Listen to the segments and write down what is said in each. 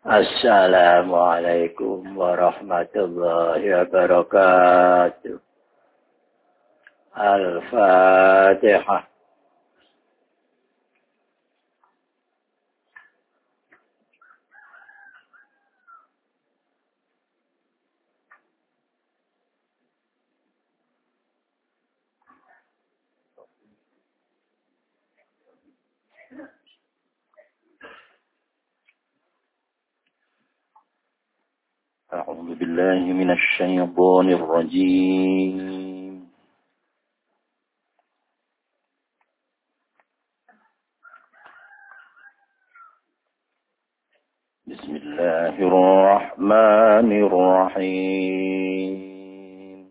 Assalamualaikum warahmatullahi wabarakatuh. Al-Fatihah. أعوذ بالله من الشيطان الرجيم. بسم الله الرحمن الرحيم.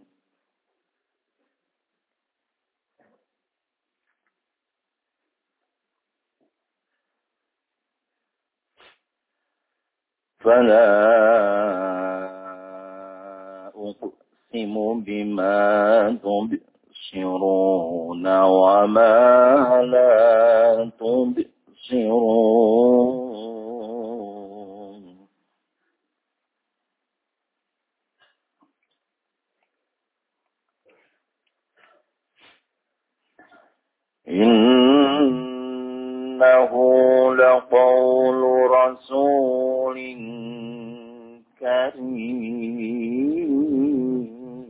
فلا أقسم بما تبصرون وما لا تبصرون. إنه لقول رسول كريم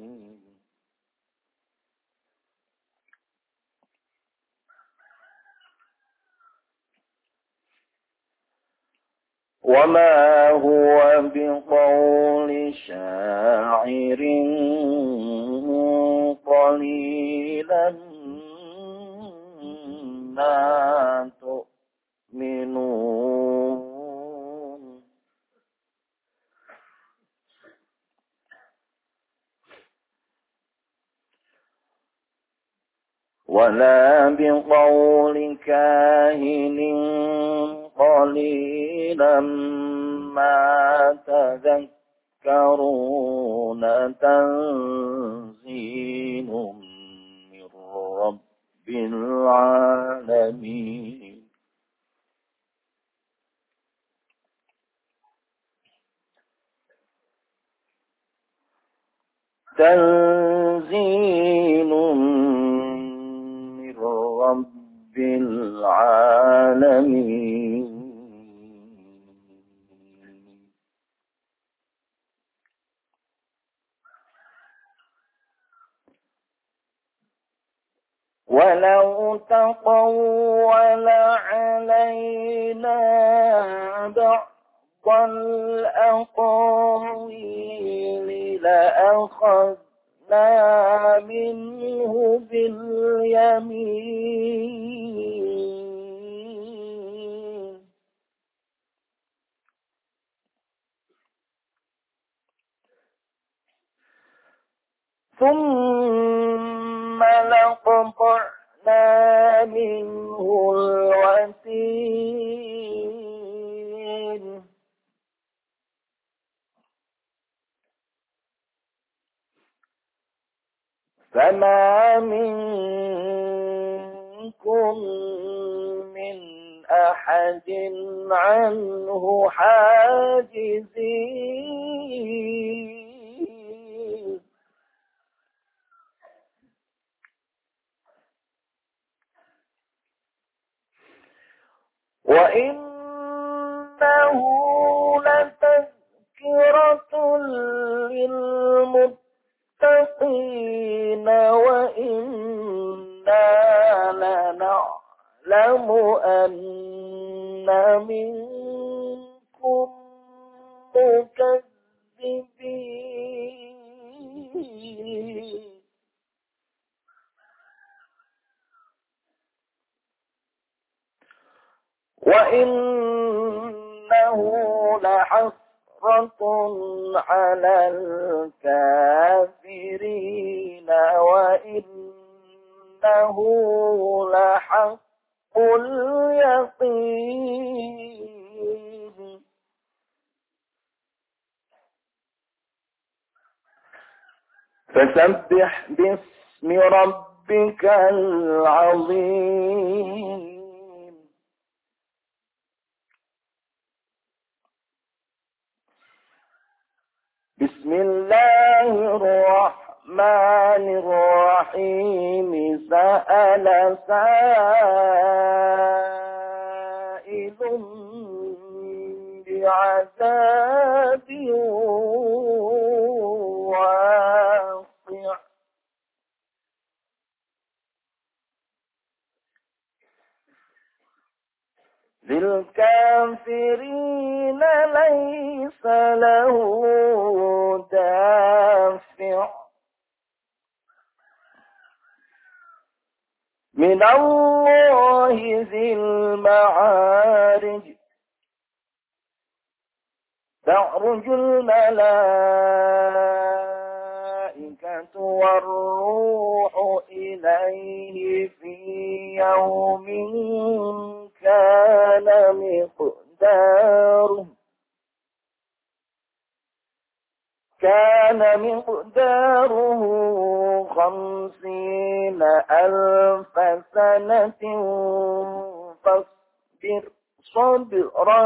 وما هو بقول شاعر قليلا ما تؤمنون ولا بقول كاهن قليلا ما تذكرون تنزيل من رب العالمين. تنزيل من رب العالمين. ولو تقول علينا بعض الأقاويل لأخذنا منه باليمين ثم لقطعنا منه الوتين فما منكم من أحد عنه حاجزين وإنه لتذكرة للمتقين وإنا لنعلم أن منكم مكذبين وإنه لحسرة على الكافرين وإنه لحق اليقين فسبح باسم ربك العظيم بسم الله الرحمن الرحيم سأل سائل بعذاب واقع للكافرين ليس له دافع من الله ذي المعارج تعرج الملائكة والروح إليه في يوم كان مقداره 50,000 سنة فاصبر صبرا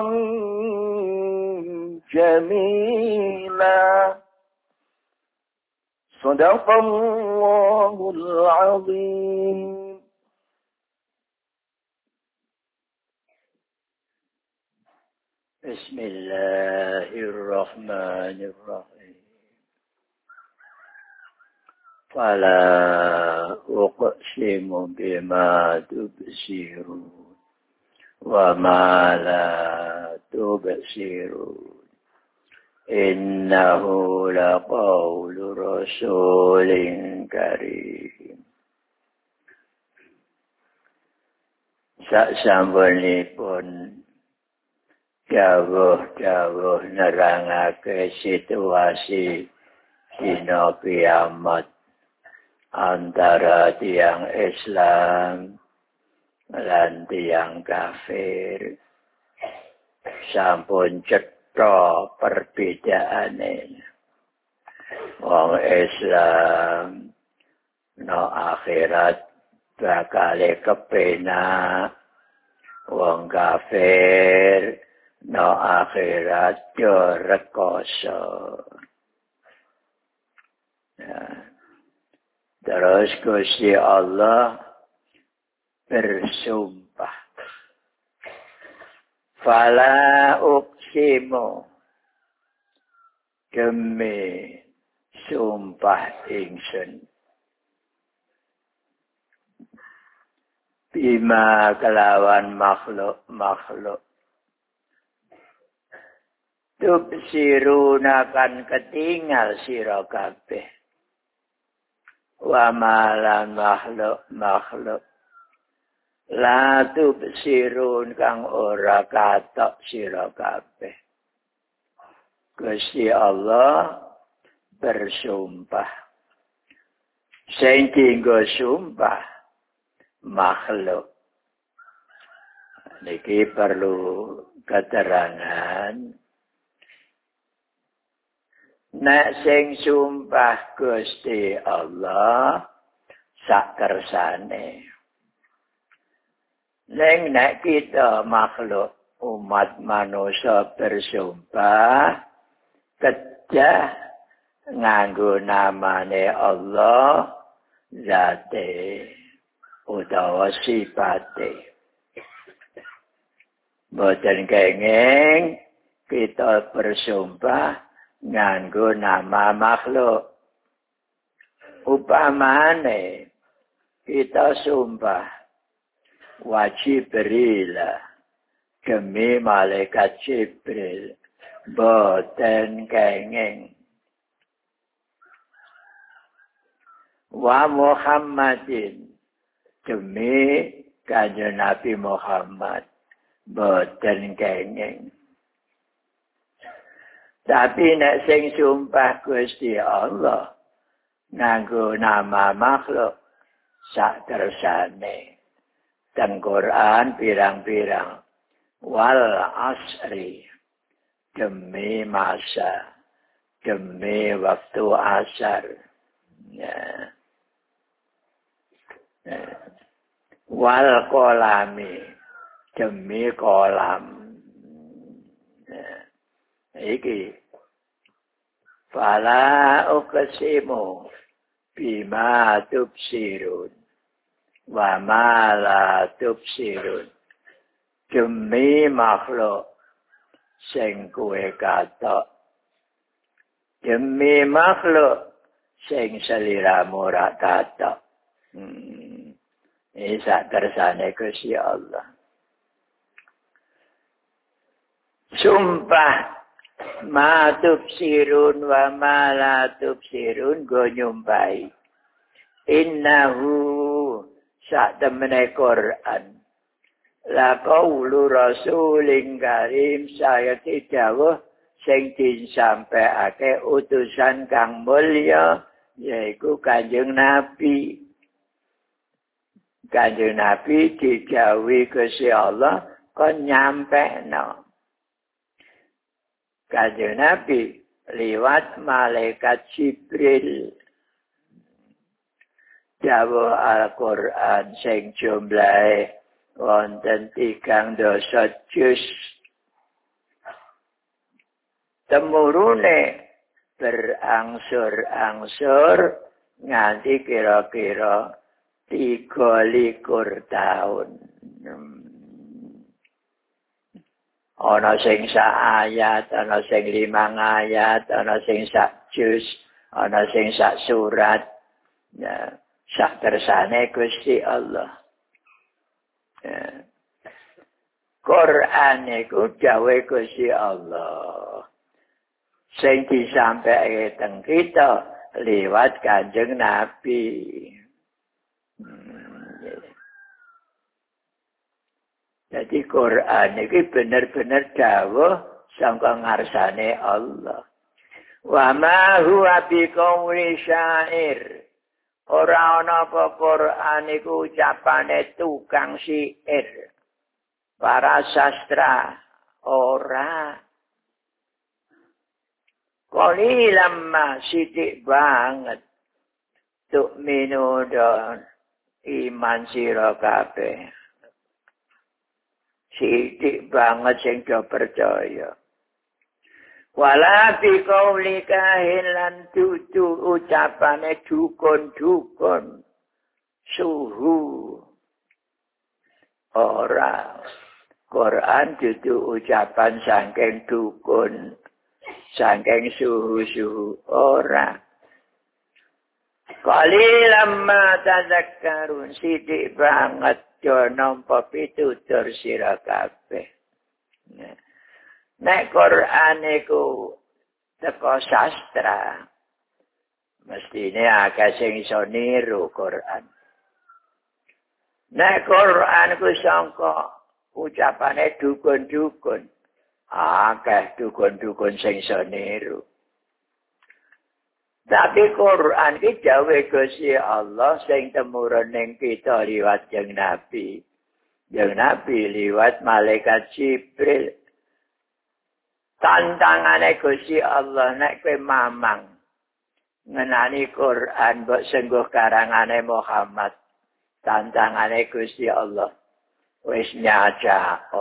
جميلا صدق الله العظيم. بسم الله الرحمن الرحيم. فلا أقسم بما تبصرون وما لا تبصرون إنه لقول رسول كريم. Sasampunipun jawuh nerangake situasi dina kiamat antara tiang Islam lan tiang kafir. Sampun cetha perbedaane. Wong Islam no akhirat bakal kepenak, wong kafir no akhirat yo rekoso. Terus Gusti Allah bersumpah, fala uqsimu, demi sumpah ingsun, bima kelawan makhluk tubsiruna kan ketinggal sira kabeh, wa malan makhluk la tubsirun kang ora katok sira kabeh. Gusti Allah bersumpah, sing dienggo sumpah makhluk. Niki perlu keterangan. Nek sing sumpah Gusti Allah sak kersane. Nek kita makhluk umat manusia bersumpah kejah nganggo namane Allah zate utawa sifate. Boten kenging kita bersumpah nganggo nama makhluk. Upamane kita sumpah wa Jibril demi malaikat Jibril, boten kenging. Wa Muhammadin demi Kanjeng Nabi Muhammad, boten kenging. Tapi nek sing sumpah Gusti Allah nganggo nama makhluk sak kersane. Teng Quran pirang-pirang wal asri, demi masa, demi waktu asar. Ya. Wal kolami, demi kolam. Ya. Iki Fala uqsimu bima tubsirun wa ma la tubsirun. Demi makhluk sing kowe katok. Demi makhluk sing seliramu ora katok. Ini sak kersane Gusti Allah. Sumpah ma tubsirun wa ma la tubsirun go nyumpahi. Innahu sak temene Quran. La qaulu rasulin karim saya dawuh sing disampaiake utusan kang mulya yaiku Kanjeng Nabi. Kanjeng Nabi didhawuhi Gusti Allah kon nyampekno. Kanjeng Nabi liwat malaikat Jibril. Dawuh Al-Qur'an sing jumlahe wonten 3 juz. Temurune berangsur-angsur nganti kira-kira 23 tahun. Ana sing sak ayat, ana sing 5 ayat, ana sing sak juz, ana sing sak surat. Ya, sak kersane Gusti Allah. Ya. Quran iku dawuh Gusti Allah. Sing disampaike teng kita liwat Kanjeng Nabi. Jadi Quran ini benar-benar dawuh sangka ngarsane Allah. Wa ma huwa biqauli syair. Ora ana apa Quran iku ucapane tukang syair. Para sastra ora. Qalilam ma sithik banget. Tu'minu don iman sira kabeh. Sithik banget sing do percaya. Wala bi qauli kahin lan dudu ucapane dukun-dukun. Suhu. Ora. Quran dudu ucapan saking dukun. Saking suhu-suhu. Ora. Qalilam ma tadzakkarun. Sithik banget do nampa pitutur sira kabeh. Nek Quran iku teko sastra, mestine akeh sing iso niru Quran. Nek Quran ku sangka ucapane dukun-dukun, akeh dukun-dukun sing iso niru. Tapi Quran iki dawuh Gusti Allah sing temurun ning kita liwat Kanjeng Nabi. Kanjeng Nabi liwat malaikat Jibril. Tantangane Gusti Allah nek kowe mamang ngenani Quran mbok sengguh karangane Muhammad. Tantangane Gusti Allah wis nyaca.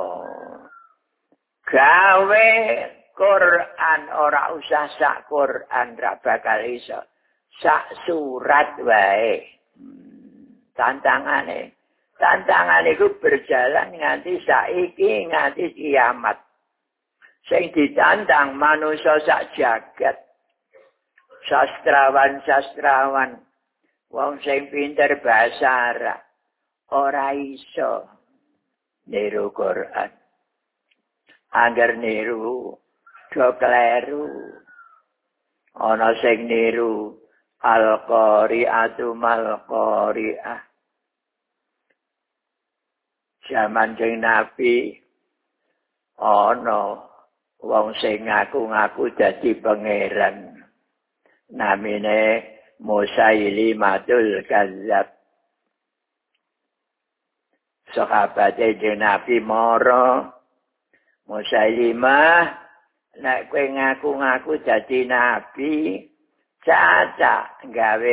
Gawe Quran ora usah sak Quran ra bakal iso. Sak surat wae. Tantangane iku berjalan nganti saiki nganti kiamat. Sing ditantang manusia sak jagat. Sastrawan, wong sing pinter bahasa Arab ora iso niru Quran. Angger niru do kleru. Ana sing niru Al-Qari'atu mal-Qari'ah. Zaman Kanjeng Nabi ana wong sing ngaku-ngaku dadi pangeran. Namine Musailimatul Kadzab. Sahabat Kanjeng Nabi mara Musailimah nek kowe ngaku-ngaku dadi nabi, caca gawe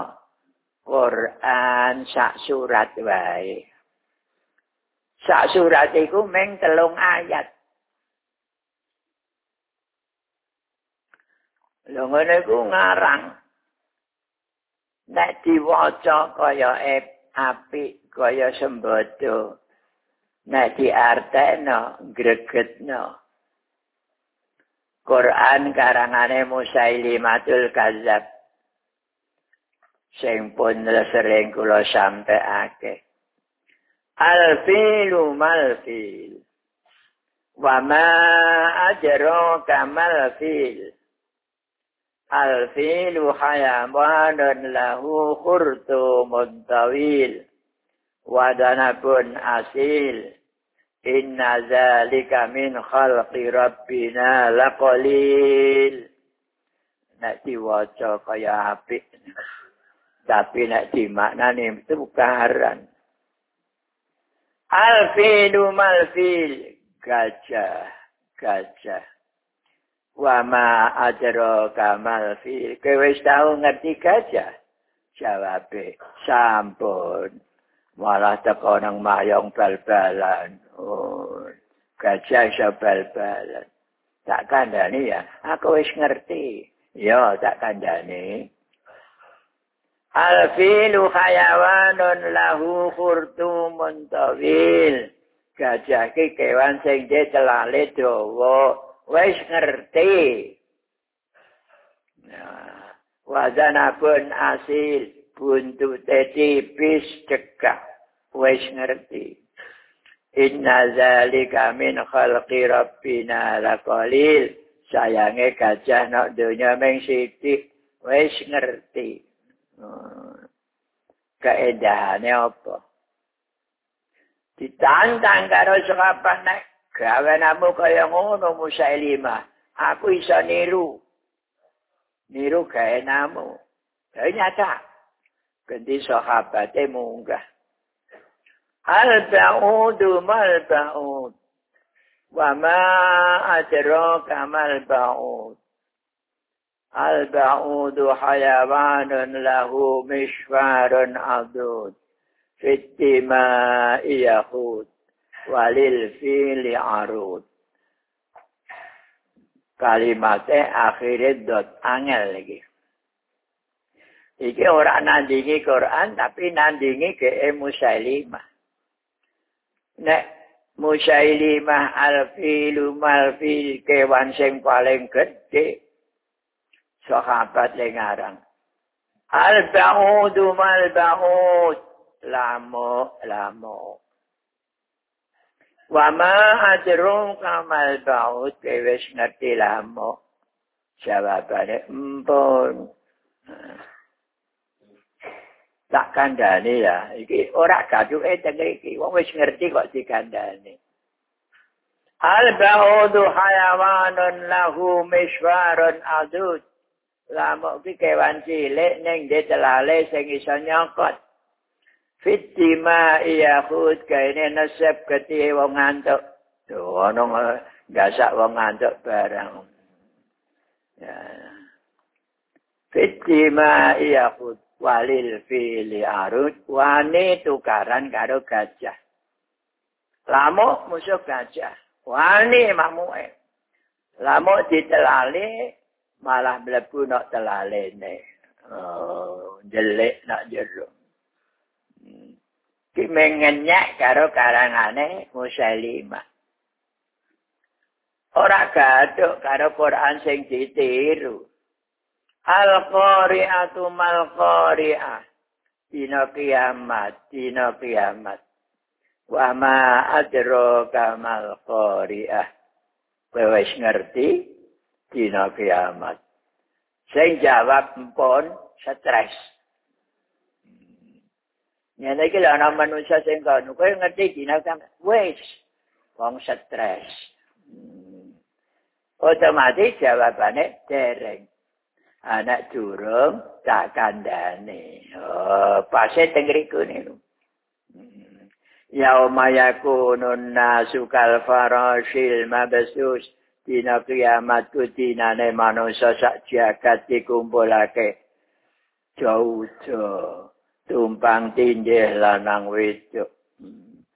Quran sak surat wae. Sak surat iku mung 3 ayat. Lho ngene ku ngarang. Nek diwaca kaya apik kaya sembodo. Nek diartekno gregetno. Quran karangane Musailimatul Kadzab. Sing pun sering kula sampaiake. Al-filu mal-fil. Wa ma adraka mal-fil. Al-filu hayawanun lahu khurtumun tawil. Wa danabun asil. Inna zalika min khalqi rabbina laqalil. Nek diwaca kaya apik. Tapi nek dimaknani itu karan. Al-filu mal-fil. Gajah. Wa ma adraka mal-fil. Kowe wis tau ngerti gajah? Jawabe, sampun. Malah teko nang mayong bal-balan. Oh, gajah iso bal-balan. Tak kandhani ya, aku wis ngerti. Ya, tak kandhani. Al-filu hayawanun lahu khurtumun tawil. Gajah ki kewan sing celale dawa, wis ngerti. Nah, wazanapun asil, buntute tipis cekak, wis ngerti. Inna zalika min khalqi rabbina laqalil. Sayange gajah nak donya mung sithik, wis ngerti. Kaedahane apa? Ditantang karo sahabat nek gawenamu kaya ngono Musailimah. Aku iso niru. Niru gawenamu. Ternyata ganti sahabate munggah. Al-ba'udu mal-ba'ud. Wa ma adraka mal-ba'ud. Al-ba'udu hayawanun lahu mishwarun adud. Fittima iyahud. Walil fili arud. Kalimatnya akhirnya dot angel lagi. Iki ora nandingi Quran tapi nandingi ke Musailimah. Nek Musailimah al-filu mal-fil kewan sing paling gede. Sahabat lengarang. Al-ba'udu mal-ba'ud. Lamo. Wa ma adraka mal-ba'ud. Kewes ngerti lamo. Jawabane empun. Tak kandhani ya. Iki ora gaduke tenge iki. Wong wis ngerti kok dikandhani. Al-ba'udu hayawanun lahu mishwarun adud. Lamuk ki kewan cilik ning celale sing iso nyokot. Fitima iyahud kaine nasab ketihe wong ngantuk. Ono gasak wong ngantuk barang. Ya. Fitima iyahud walil fili arud wani tukaran karo gajah. Lamuk musuh gajah. Wani mamuke. Lamuk ditelali malah mlebu nak telalene. Oh, jelek nak jero. Ki mengenyak karo karangane Musailimah. Ora gaduh karo Quran sing ditiru. Al-qari'atu mal-qari'ah. Dina kiamat. Wa ma adraka mal-qari'ah. Kowe wis ngerti? Dina kiamat. Sing jawab empun stres. Nyene iki lho ana manusia sing kono. Kowe ngerti dina kiamat? Wis wong stres. Otomatis jawabane dereng. Anak durung tak kandhane. Oh, pase teng riku niku. Yauma yakunun nasu kal farashil mabsus. Dina kiamat ku dinane manusia sak jagat dikumpulake. Jauh-jauh. Tumpang tindih lanang wedok.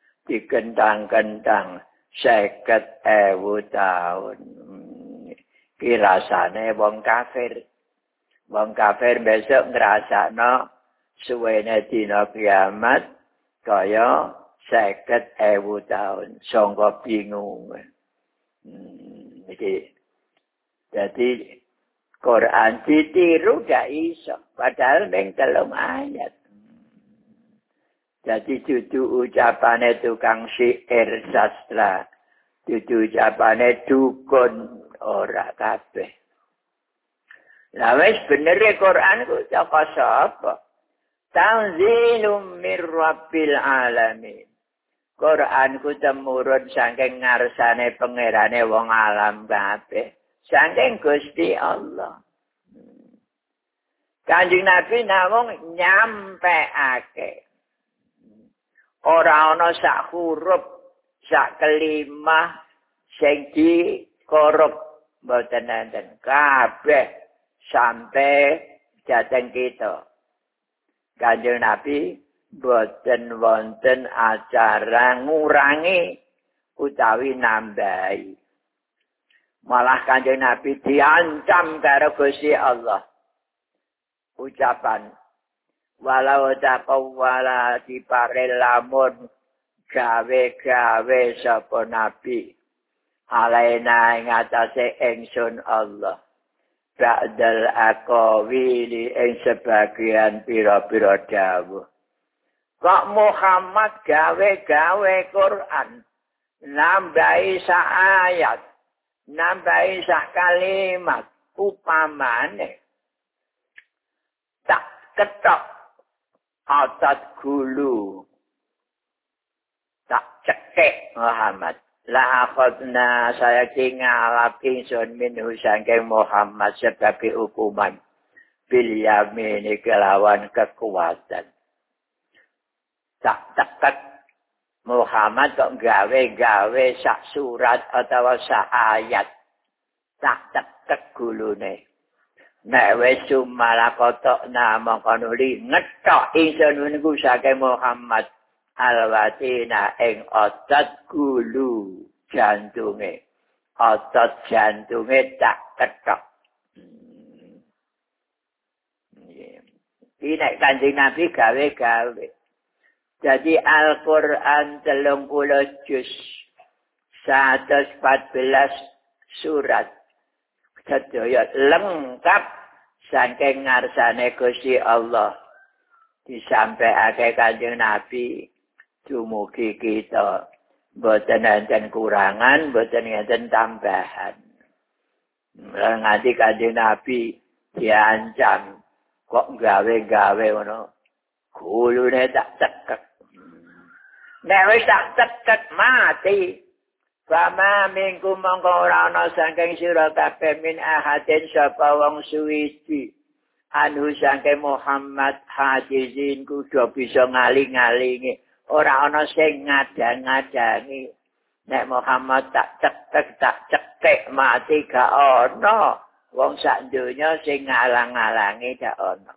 Dikentang-kentang 50.000 tahun. Ki rasane wong kafir. Wong kafir besok ngrasakno suwene dina kiamat kaya 50.000 tahun sangka bingung. Jadi Quran ditiru gak iso padahal ning 3 ayat. Jadi dudu ucapane tukang syair sastra, dudu ucapane dukun ora kabeh. Lah wis bener Quran ku saka sapa? Tanzilum mir rabbil alamin. Quran ku temurun saking ngarsane pangerane wong alam kabeh, saking Gusti Allah. Kanjeng Nabi namung nyampeake. Ora ana sak huruf, sak kelimah sing dikorup mboten enten. Kabeh sampai dhateng kita. Kanjeng Nabi boten wonten acara ngurangi utawi nambahi. Malah Kanjeng Nabi diancam karo Gusti Allah. Ucapan walau taqawwala diparel lamun gawe-gawe sapa Nabi alaina ing atase ingsun Allah. Ba'dal aqawili ing sebagian pira-pira dawuh. Kok Muhammad gawe-gawe Quran, nambahi sak ayat, nambahi sak kalimat, upamane tak ketok otot gulu, tak cekek Muhammad. La akhadna saya ngalap ingsun minhu saking Muhammad sebagai hukuman bil yamini kelawan kekuatan. Tak teket Muhammad kok gawe-gawe sak surat atau sak ayat. Tak teket gulune. Nek wis sumalakotokna mongko nuli ngetok ingsun niku saking Muhammad alwatina ing otot gulu jantunge. Otot jantunge tak ketok. Iki nek Kanjeng Nabi gawe-gawe. Jadi Al-Quran 30 juz 114 surat sedaya lengkap saking ngarsane Gusti Allah disampaiake Kanjeng Nabi dumugi kita mboten enten kurangan mboten enten tambahan. Nganti Kanjeng Nabi diancam kok gawe-gawe ngono gulune tak cekek. Nek wis tak cekek mati. Fama minggu mongko ora ana saking sira kabeh min ahadin sapa wong suwiji. Anu saking Muhammad hajizin kudu bisa ngaling-alingi. Ora ana sing ngadang-adangi. Nek Muhammad tak cekek mati gak ana. Wong sak donya sing ngalang-alangi gak ana.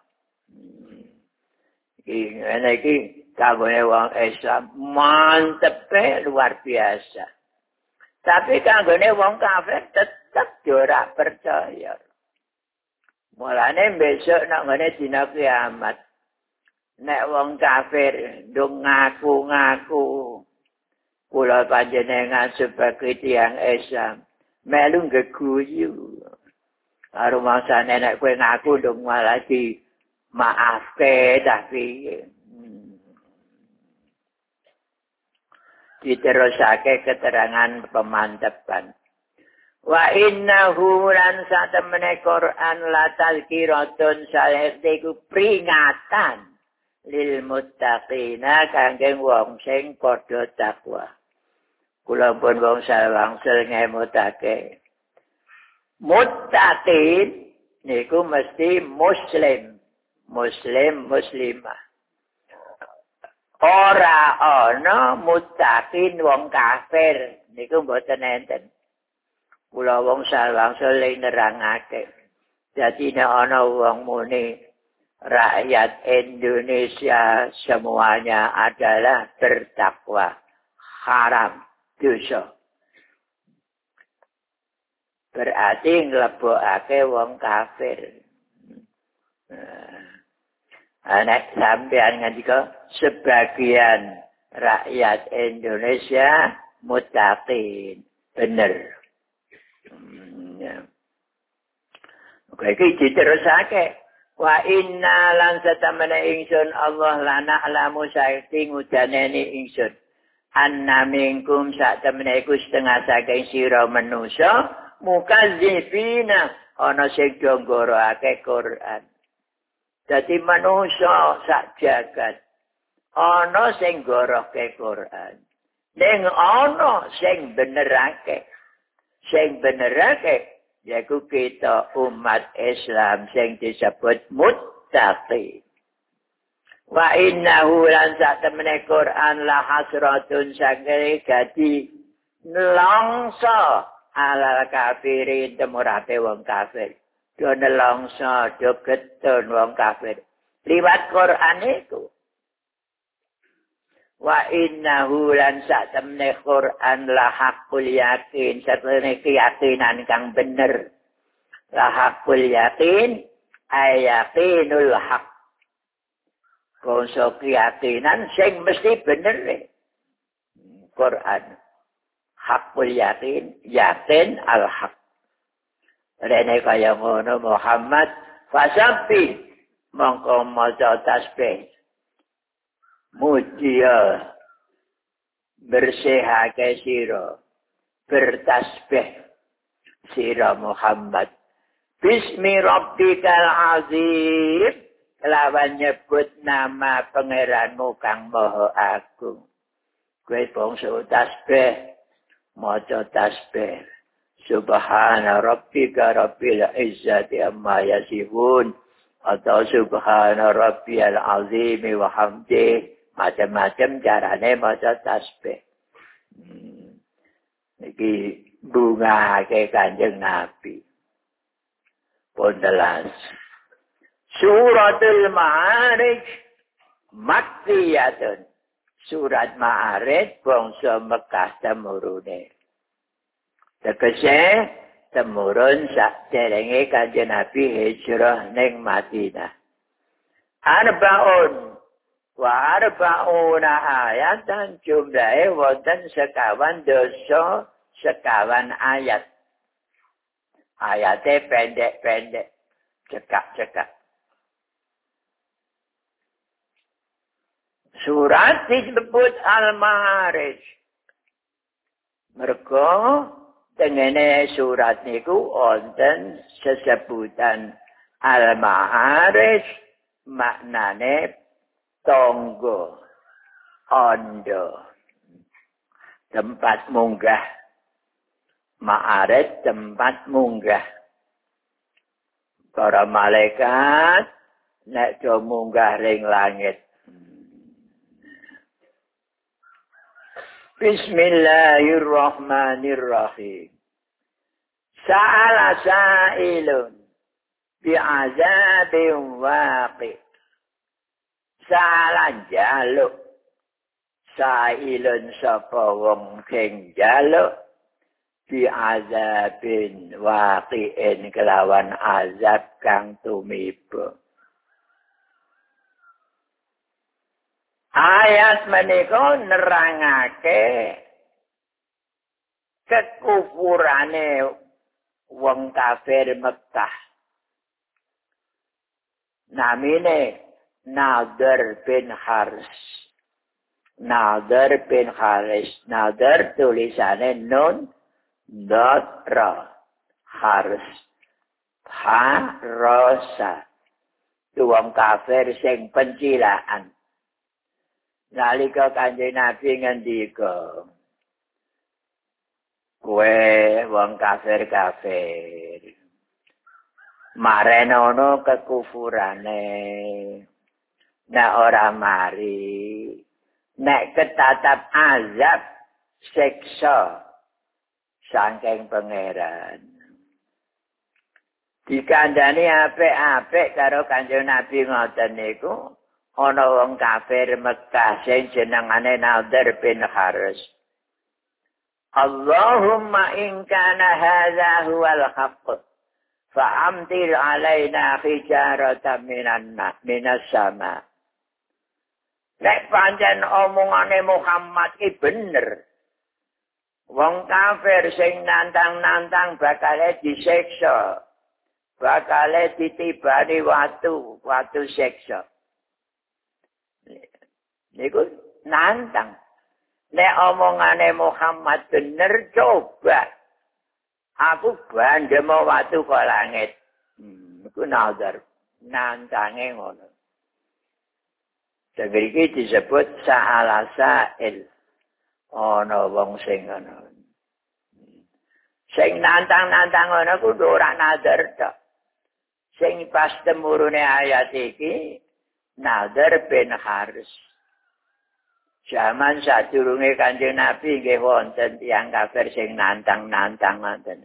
Iki kanggone wong Islam mantep luar biasa. Tapi kanggone wong kafir tetep ora percaya. Mulane besok nek ngene dina kiamat nek wong kafir ndung ngaku-ngaku kula panjenengan sebagai tiyang Islam melu geguyu. Karo mangsane nek kowe ngaku ndung malah di maafke tapi diterusake keterangan pemantepan. Wa innahu lan satemene Quran la tazkiratun saestu peringatan lil muttaqina kangge wong sing padha takwa. Kula pun wong salwangsel ngemutake. Muttaqin niku mesti muslim, muslimah. Ora ana muttaqin wong kafir niku mboten enten. Kula wong salwangsel nerangake. Dadi nek ana wong muni rakyat Indonesia semuanya adalah bertakwa, haram dosa. berarti nglebokake wong kafir. Anak sampean ngendika sebagian rakyat Indonesia muttaqin. Bener. Oke, iki diterusake. Wa inna lan satamana ingsun Allah lana alamu saking udanene ingsun. Anna minkum sak temene iku setengah saking sira manusa mukadzibina ana sing nggoroake Quran. Dadi manusa sak jagat ana sing nggoroke Quran. Ning ana sing benerake. Sing benerake yaiku kita umat Islam sing disebut muttaqin. Wa innahu lan sak temene Quran la hasratun sangere dadi nelongso alal kafirin temurate wong kafir. Do nelongso do getun wong kafir. Liwat Quran iku. Wa innahu lan sak temene Quran la haqqul yakin, satene keyakinan kang bener. La haqqul yakin ayatinul haq. Konso keyakinan sing mesti bener Quran. Hakul yakin, yakin al-haq. Rene kaya ngono Muhammad fasabi mongko maca tasbih. Mujiya bersihake sira, bertasbih sira Muhammad. Bismi rabbikal azim. Lawan nyebut nama pangeranmu kang maha agung. Kowe bangsa tasbih, maca tasbih. Subhana rabbika rabbil izzati amma yasifun. Atau subhana rabbiyal azim wa hamdih. Macam-macam carane maca tasbih. Iki bunga ke Kanjeng Nabi. Pondelas. Suratul Ma'arij Makkiyatun. Surat Ma'arij bangsa Mekah temurune. Tegese temurun saderenge Kanjeng Nabi hijrah ning Madinah. Arba'un wa arba'una ayatan jumlahe wonten sekawan dosa sekawan ayat. Ayate pendek-pendek, cekak-cekak. Surat disebut Al-Ma'arij. Mergo tengene surat niku wonten sesebutan Al-Ma'arij maknane tonggo, ondo, tempat munggah. Ma'arij tempat munggah. Para malaikat nek do munggah ring langit. Bismillahirrahmanirrahim. Sa'ala sa'ilun bi'azabin waqi. Sa'ala jaluk. Sa'ilun sapa wong sing jaluk bi'azabin waqi'in kelawan azab kang tumiba. Ayat menika nerangake kekufurane wong kafir Mekah. Namine Nadir bin Haris. Nadir bin Haris. Nadir tulisane nun dot ra. Haris. Ha-rosa. Itu wong kafir sing pencilaan. Nalika Kanjeng Nabi ngendika, kowe wong kafir-kafir marenono kekufurane nek ora mari nek ketatap azab siksa saking pangeran dikandani apik-apik karo Kanjeng Nabi ngoten niku. Ana wong kafir Mekah sing jenengane Nadir bin Haris. Allahumma in kana hadza huwal haqq fa'amtir alaina hijaratan minas sama. Nek pancen omongane Muhammad iki bener. Wong kafir sing nantang-nantang bakal disiksa. Bakal ditibani watu siksa. Niku nantang. Nek omongane Muhammad bener coba. Aku bandem watu ke langit. Iku nazar. Nantange ngono. Iki disebut sa'ala sa'il. Ana wong sing ngono. Sing nantang-nantang ngono kudu ora nazar tok. Sing pas temurune ayat iki Nadir bin Haris. Zaman sadurunge Kanjeng Nabi nggih wonten tiyang kafir sing nantang-nantang ngoten.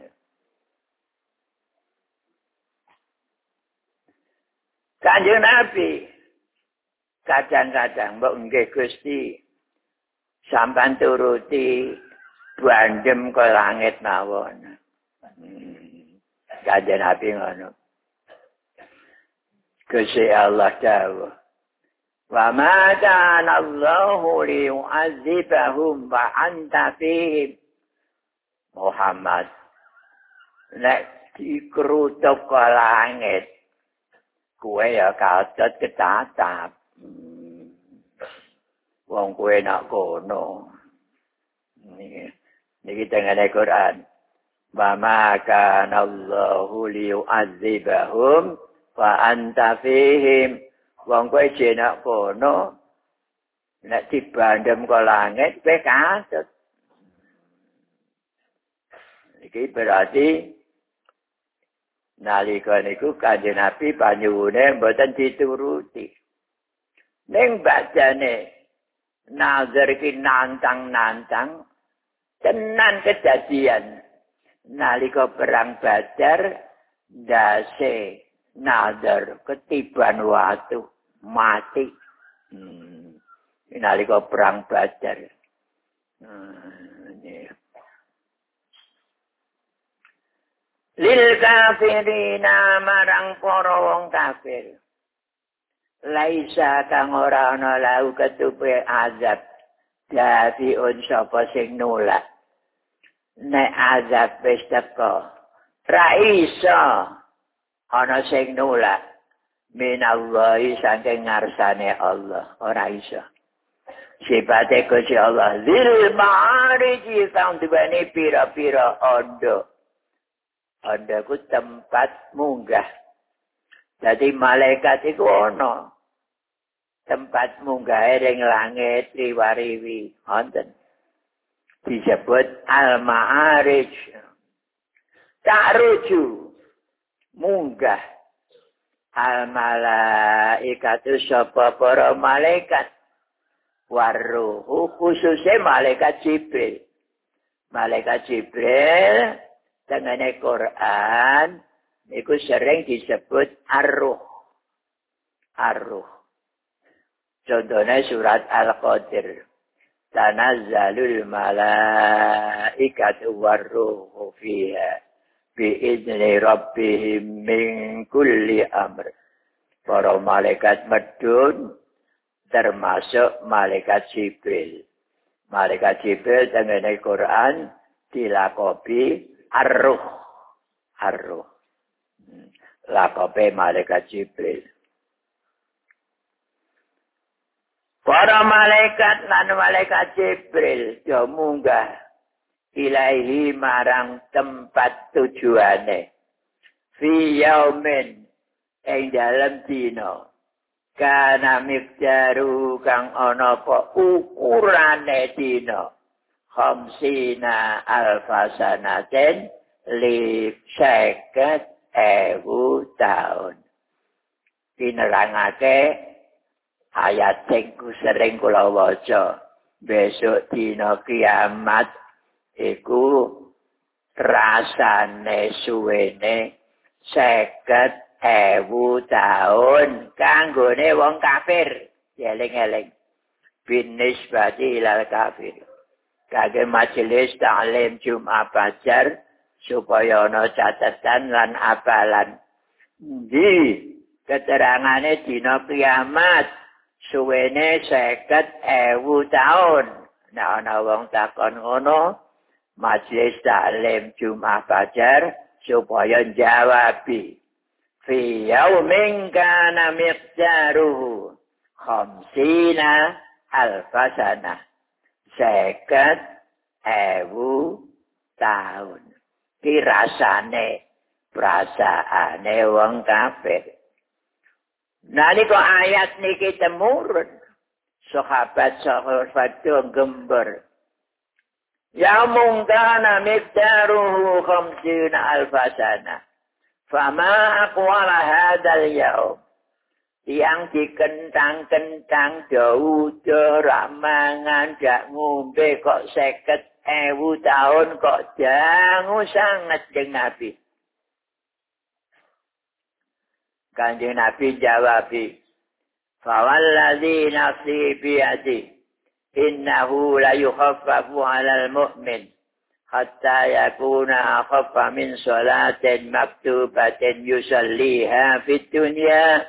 Kanjeng Nabi kadang-kadang mbok nggih Gusti sampean turuti bandem ke langit mawon. Kanjeng Nabi ngono. Gusti Allah dawuh wa ma kana Allahu liyu'adzibahum wa anta fihim. Muhammad nek dikrutuk ke langit kowe ya kadet ketatap. Wong kowe nak kono. Niki tengene Quran. Wa ma kana Allahu liyu'adzibahum wa anta fihim. Wong kowe jenak kono nek dibandem ke langit kowe kaget. Iki berarti nalika niku Kanjeng Nabi panyuwune mboten dituruti. Ning bacane nazar iki nantang-nantang tenan kejadian. Nalika perang Badar ndase nazar ketiban watu mati. Nalika perang Badar. Lil kafirina marang para wong kafir. Laisa kang ora ana lau ketupe azab. Dafiun sapa sing nolak. Nek azab wis teko. Ra iso ana sing nolak. Minallahi saking ngarsane Allah. Ora iso. Sifate Gusti Allah. Lil ma'ariji kang duweni pira-pira ondo. Onda ku tempat munggah. Jadi malaikat itu ono. Tempat munggah ring langit riwariwi. Wonten. Disebut al-ma'arij. Ta'ruju. Munggah. Al-malaikatu sapa para malaikat. Warruhu khususnya malaikat Jibril. Malaikat Jibril tengene Quran itu sering disebut ar-ruh. Ar-ruh. Contohnya surat Al-Qadir. Tanazzalul malaikatu war-ruhu fiha bi'izni rabbihim min kulli amr. Para malaikat medun termasuk malaikat Jibril. Malaikat Jibril tengene Quran dilakopi ar-ruh. Ar-ruh. Lakope malaikat Jibril. Para malaikat lan malaikat Jibril yo munggah ilahi marang tempat tujuane. Fi yaumin ing dalem dina. Kana miqdaru kang ana apa ukurane dina. Khamsina alfasanaten li 50.000 tahun. Dinerangake ayat sing sering kula waca. Besok dina kiamat iku rasane suwene 50.000 tahun kanggone wong kafir. Eling-eling. Binisbati ilal kafir. kage majelis ta'lim Jumat Fajar supaya ana catatan lan apalan. Di keterangane dina kiamat suwene 50.000 taun. Nek ana wong takon ngono, majelis taklim Jumat Fajar supaya jawabi. Fi yaumin kana miqdaruhu 50 alfasana. 50.000 taun. Ki rasane perasaane wong kafir. Nalika ayat niki temurun, sahabat gembar. Ya mungkana miqdaruhu 50 alfasana. Fama aqwala hadzal yaum. Yang dikentang-kentang dawa ramangan dak ngombe kok 50.000 tahun kok jangu sangat jeung Nabi. Kanjeng Nabi jawab, "Fawalladzi nafsi biyadi, innahu la yukhaffafu 'alal mu'min hatta yakuna akhaffa min salatin maktubatin yusalliha fid dunya."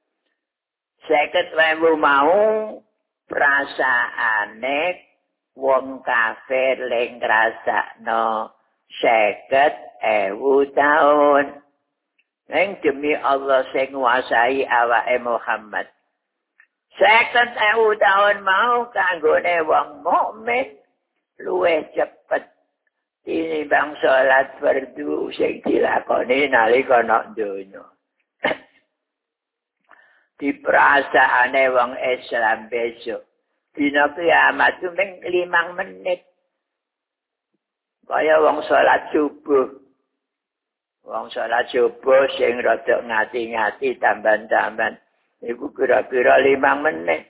50.000 mau perasaane wong kafir ling ngrasakno 50.000 taun. Neng demi Allah sing nguasai awake Muhammad. 50.000 taun mau kanggone wong mukmin luwih cepet tinimbang salat fardu sing dilakoni nalika nek donya. Di perasaane wong Islam besok dina kiamat mung 5 menit. Kaya wong salat subuh. Wong salat subuh sing rada ngati-ngati tamban-tamban iku kira-kira 5 menit.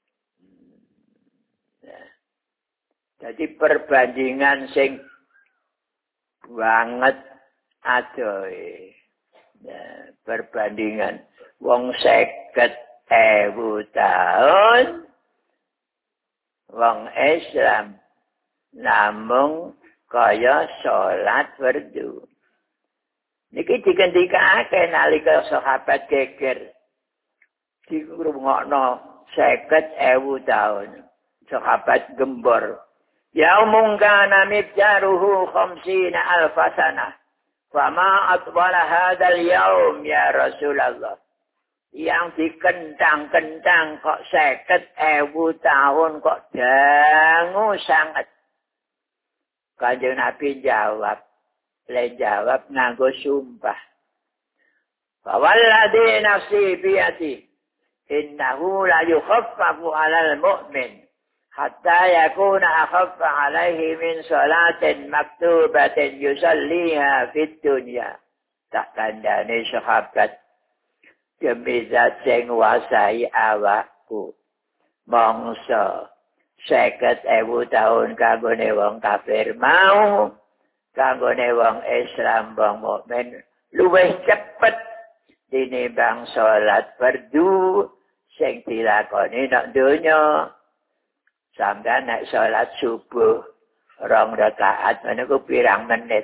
Jadi perbandingan sing banget adohe. Ya, perbandingan wong 50.000 tahun wong Islam namung kaya salat fardu. Niki digendikake nalika sahabat geger dirungokno 50.000 tahun. Sahabat gembor. Yaumun kana miqdaruhu 50 alfasana. Fama atwala hadzal yaum ya Rasulullah. Yang dikentang-kentang kok 50.000 tahun kok dangu sangat. Kanjeng Nabi jawab. Le jawab nganggo sumpah. Fawalladzi nafsi biyadi. Innahu la yukhaffafu 'alal mu'min. Hatta yakuna akhaffa alaihi min salatin maktubatin yusalliha fid dunya. Tak kandhane sahabat demi zat sing nguasai awakku. Mangsa 50.000 taun kanggone wong kafir mau kanggone wong Islam wong mukmin luwih cepet tinimbang salat fardu sing dilakoni nek donya. Sampai nek salat subuh 2 rakaat niku pirang menit.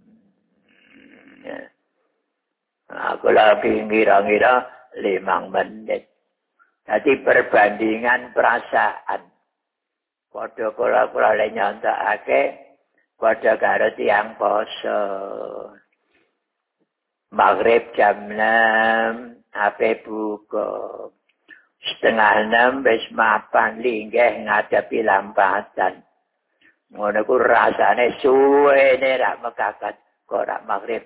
Aku lagi ngira-ngira 5 menit. Jadi perbandingan perasaan. Padha kula le nyontokake padha karo tiyang poso. Maghrib jam 6 ape buka. 5:30 wis mapan linggih ngadepi lampatan. Ngono ku rasane suwene ra mekakat kok ra maghrib.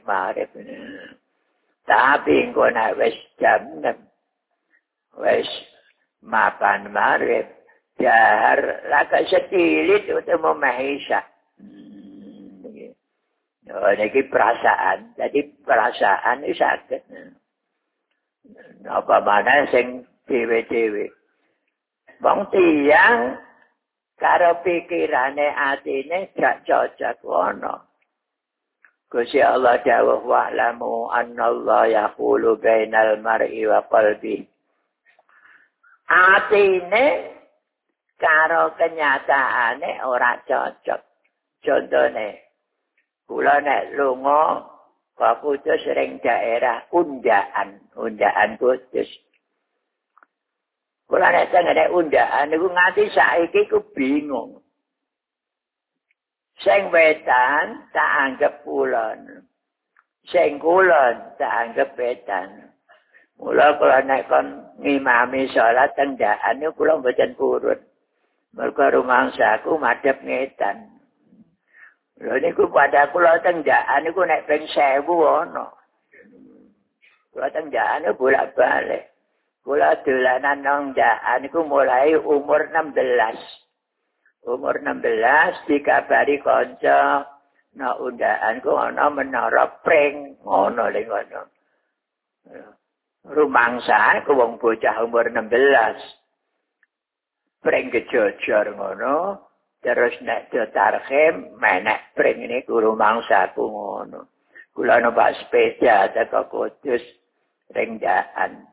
Tapi engko nek wis jam 6 wis mapan maghrib dahar laka setilit utawa mahisha. Niki perasaan. Jadi perasaan iki saged. Apa mana sing dewe-dewe. Wong tiyang karo pikirane atine gak cocok wono. Gusti Allah dawuh wa'lamu annallaha yaqulu bainal mar'i wa qalbi. Atine karo kenyataane ora cocok. Contone kula nek lunga ka Kudus ring daerah undaan Kudus. Kula nek tengene undaan niku nganti saiki ku bingung. Sing wetan tak anggap kulon. Sing kulon tak anggap wetan. Mula kula nek kon ngimami salat teng ndaan niku kula mboten purun. Mergo rumangsaku madhep ngetan. Lha niku pada kula teng ndaan niku nek ping 1000 ana. Kula teng ndaan bolak-balik. Kula dolanan nang ndaan niku mulai umur 16. Umur 16 dikabari kanca nek undaanku ana menara pring ngono lho ngono. Rumangsa ku wong bocah umur 16. Pring kejojor ngono, terus nek dotarkem menek pring niku rumangsaku ngono. Kula numpak sepeda teko Kudus ring ndaan.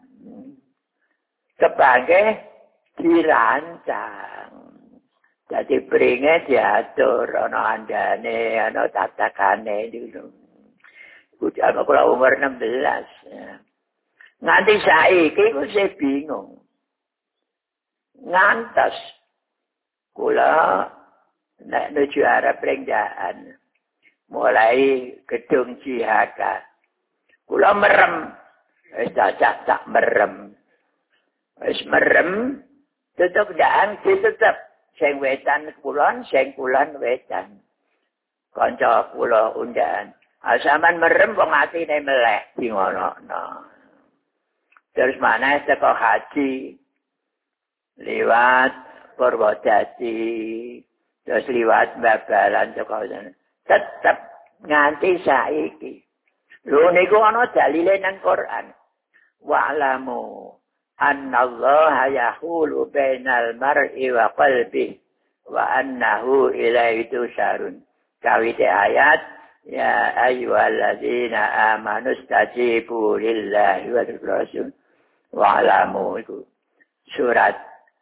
Sebagai dirancang. Jadi pringe diatur, ana andane, ana tatakane dulu. Bocah kula umur 16. Ya. Nganti saiki ku saya bingung. Ngantos kula nek nuju arep ringdaan. Mulai gedung Cihaka. Kula merem. Wis tak merem. Wis merem, tutup daan ditutup. Sing wetan kulon, sing kulon wetan. Kanca kula undaan. Asaman merem wong atine melek di ngono. Terus maneh teko haji. Liwat Purwodadi. Terus liwat Babalan teko tetep nganti saiki. Lho niku ana dalile nang Quran. Wa'lamu annallaha yahulu bainal mar'i wa qalbi wa annahu ilaihi tusharun. Kawite ayat ya ayyuhalladzina amanu stajibu lillahi wa rasul wa'lamu iku surat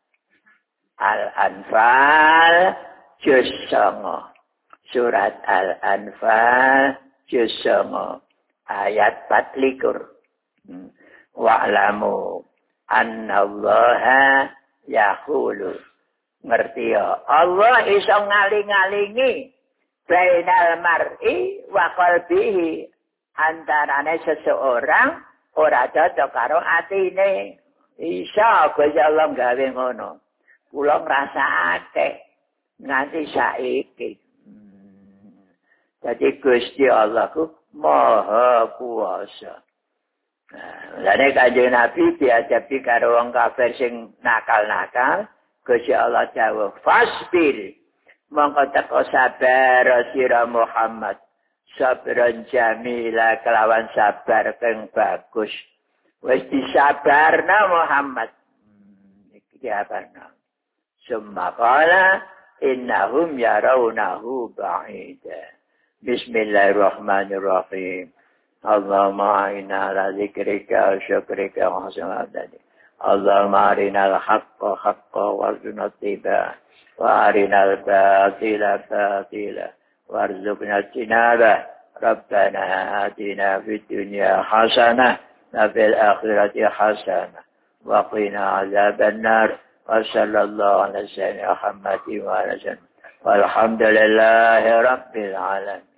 Al-Anfal juz 9. Surat Al-Anfal juz 9 ayat 24. Wa'lamu annallaha yahulu. Ngerti ya? Allah iso ngaling-ngalingi bainal mar'i wa qalbihi. Antarane seseorang ora cocok karo atine. Isa Gusti Allah gawe ngono. Kula ngrasakake nganti saiki. Jadi Gusti Allah ku Maha Kuwasa. Lane Kanjeng Nabi diajabi karo wong kafir sing nakal-nakal, Gusti Allah dawuh, "Fasbir." Mongko teko sabar sira Muhammad. Sabran jamila kelawan sabar kang bagus. Wis disabarna Muhammad. Iki diabarna. Summa qala innahum yarawnahu ba'ida. Bismillahirrahmanirrahim. Allahumma inna ala zikrika wa syukrika wa husni ibadatik. Allahumma arinal haqqa haqqa warzuqna ittiba'ah wa arinal batila batila warzuqna ijtinabah. Rabbana atina fid dunya hasanah wa fil akhirati hasanah wa qina adzaban nar. Wa sallallahu ala sayyidina Muhammadin wa ala alihi. Walhamdulillahi rabbil alamin.